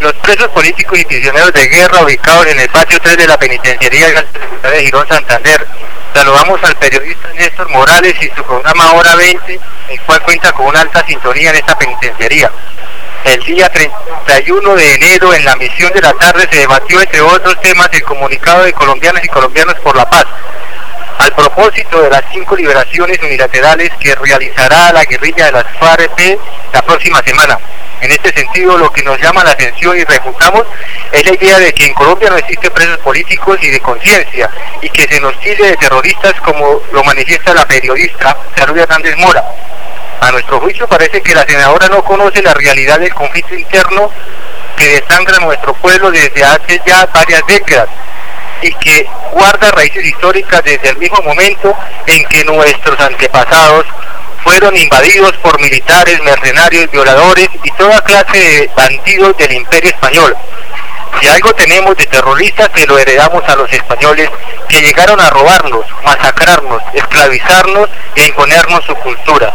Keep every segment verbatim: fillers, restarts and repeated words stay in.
los presos políticos y prisioneros de guerra ubicados en el patio tres de la penitenciaría de Girón, Santander. Saludamos al periodista Néstor Morales y su programa Hora veinte, el cual cuenta con una alta sintonía en esta penitenciaría. El día treinta y uno de enero, en la misión de la tarde, se debatió, entre otros temas, el comunicado de colombianas y colombianos por la paz, al propósito de las cinco liberaciones unilaterales que realizará la guerrilla de las FARC la próxima semana. En este sentido, lo que nos llama la atención y refutamos es la idea de que en Colombia no existen presos políticos y de conciencia, y que se nos tilde de terroristas, como lo manifiesta la periodista Salud Hernández Mora. A nuestro juicio, parece que la senadora no conoce la realidad del conflicto interno que desangra nuestro pueblo desde hace ya varias décadas, y que guarda raíces históricas desde el mismo momento en que nuestros antepasados fueron invadidos por militares, mercenarios, violadores y toda clase de bandidos del Imperio Español. Si algo tenemos de terroristas, se lo heredamos a los españoles, que llegaron a robarnos, masacrarnos, esclavizarnos e imponernos su cultura.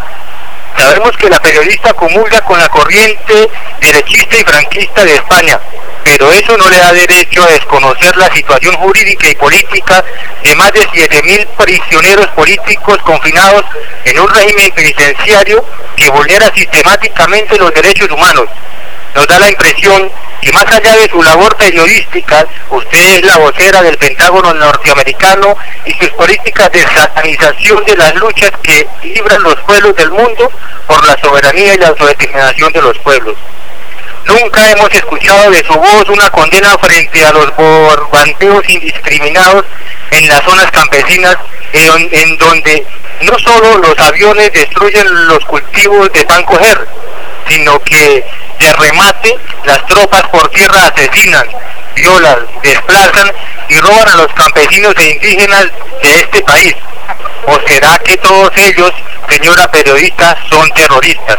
Sabemos que la periodista comulga con la corriente derechista y franquista de España, pero eso no le da derecho a desconocer la situación jurídica y política de más de siete mil prisioneros políticos confinados en un régimen penitenciario que vulnera sistemáticamente los derechos humanos. Nos da la impresión que, más allá de su labor periodística, usted es la vocera del Pentágono norteamericano y sus políticas de satanización de las luchas que libran los pueblos del mundo por la soberanía y la autodeterminación de los pueblos. Nunca hemos escuchado de su voz una condena frente a los bombardeos indiscriminados en las zonas campesinas, en, en donde no solo los aviones destruyen los cultivos de pan coger, sino que de remate las tropas por tierra asesinan, violan, desplazan y roban a los campesinos e indígenas de este país. ¿O será que todos ellos, señora periodista, son terroristas?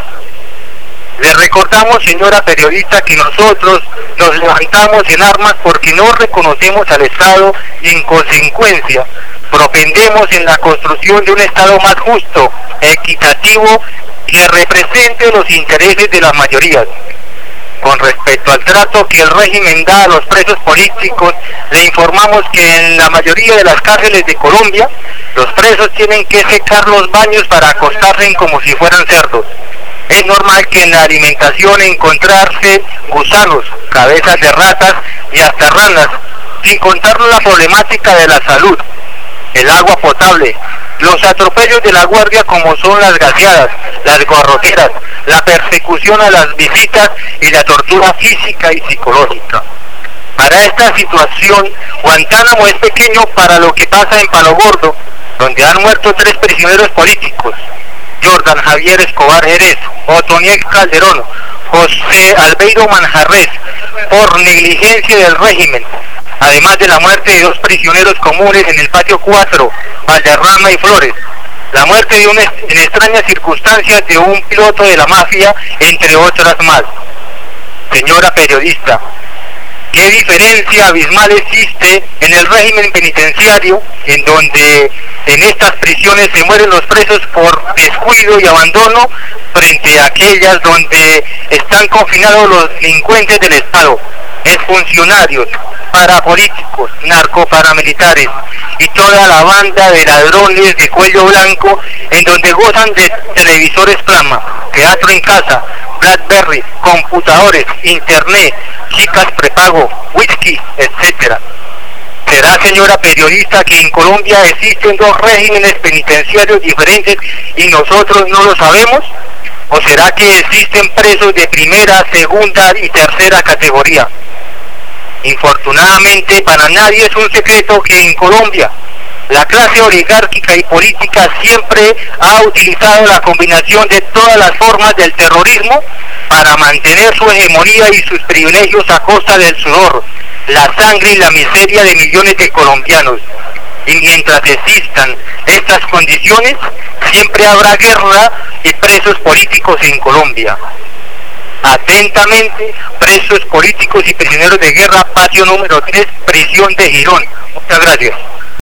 Le recordamos, señora periodista, que nosotros nos levantamos en armas porque no reconocemos al Estado y, en consecuencia, propendemos en la construcción de un Estado más justo, equitativo, que represente los intereses de las mayorías. Con respecto al trato que el régimen da a los presos políticos, le informamos que en la mayoría de las cárceles de Colombia, los presos tienen que secar los baños para acostarse como si fueran cerdos. Es normal que en la alimentación encontrarse gusanos, cabezas de ratas y hasta ranas, sin contar la problemática de la salud, el agua potable, los atropellos de la guardia, como son las gaseadas, las garroteras, la persecución a las visitas y la tortura física y psicológica. Para esta situación, Guantánamo es pequeño para lo que pasa en Palo Gordo, donde han muerto tres prisioneros políticos: Jordan Javier Escobar Jerez, Otoniel Calderón, José Albeiro Manjarres, por negligencia del régimen, además de la muerte de dos prisioneros comunes en el patio cuatro, Valderrama y Flores, la muerte de un, en extrañas circunstancias, de un piloto de la mafia, entre otras más. Señora periodista, ¿qué diferencia abismal existe en el régimen penitenciario, en donde en estas prisiones se mueren los presos por descuido y abandono, frente a aquellas donde están confinados los delincuentes del Estado, exfuncionarios, parapolíticos, narcoparamilitares y toda la banda de ladrones de cuello blanco, en donde gozan de televisores plasma, teatro en casa, Blackberry, computadores, internet, chicas prepago, whisky, etcétera? ¿Será, señora periodista, que en Colombia existen dos regímenes penitenciarios diferentes y nosotros no lo sabemos? ¿O será que existen presos de primera, segunda y tercera categoría? Infortunadamente, para nadie es un secreto que en Colombia la clase oligárquica y política siempre ha utilizado la combinación de todas las formas del terrorismo para mantener su hegemonía y sus privilegios a costa del sudor, la sangre y la miseria de millones de colombianos. Y mientras existan estas condiciones, siempre habrá guerra y presos políticos en Colombia. Atentamente, presos políticos y prisioneros de guerra, patio número tres, prisión de Girón. Muchas gracias.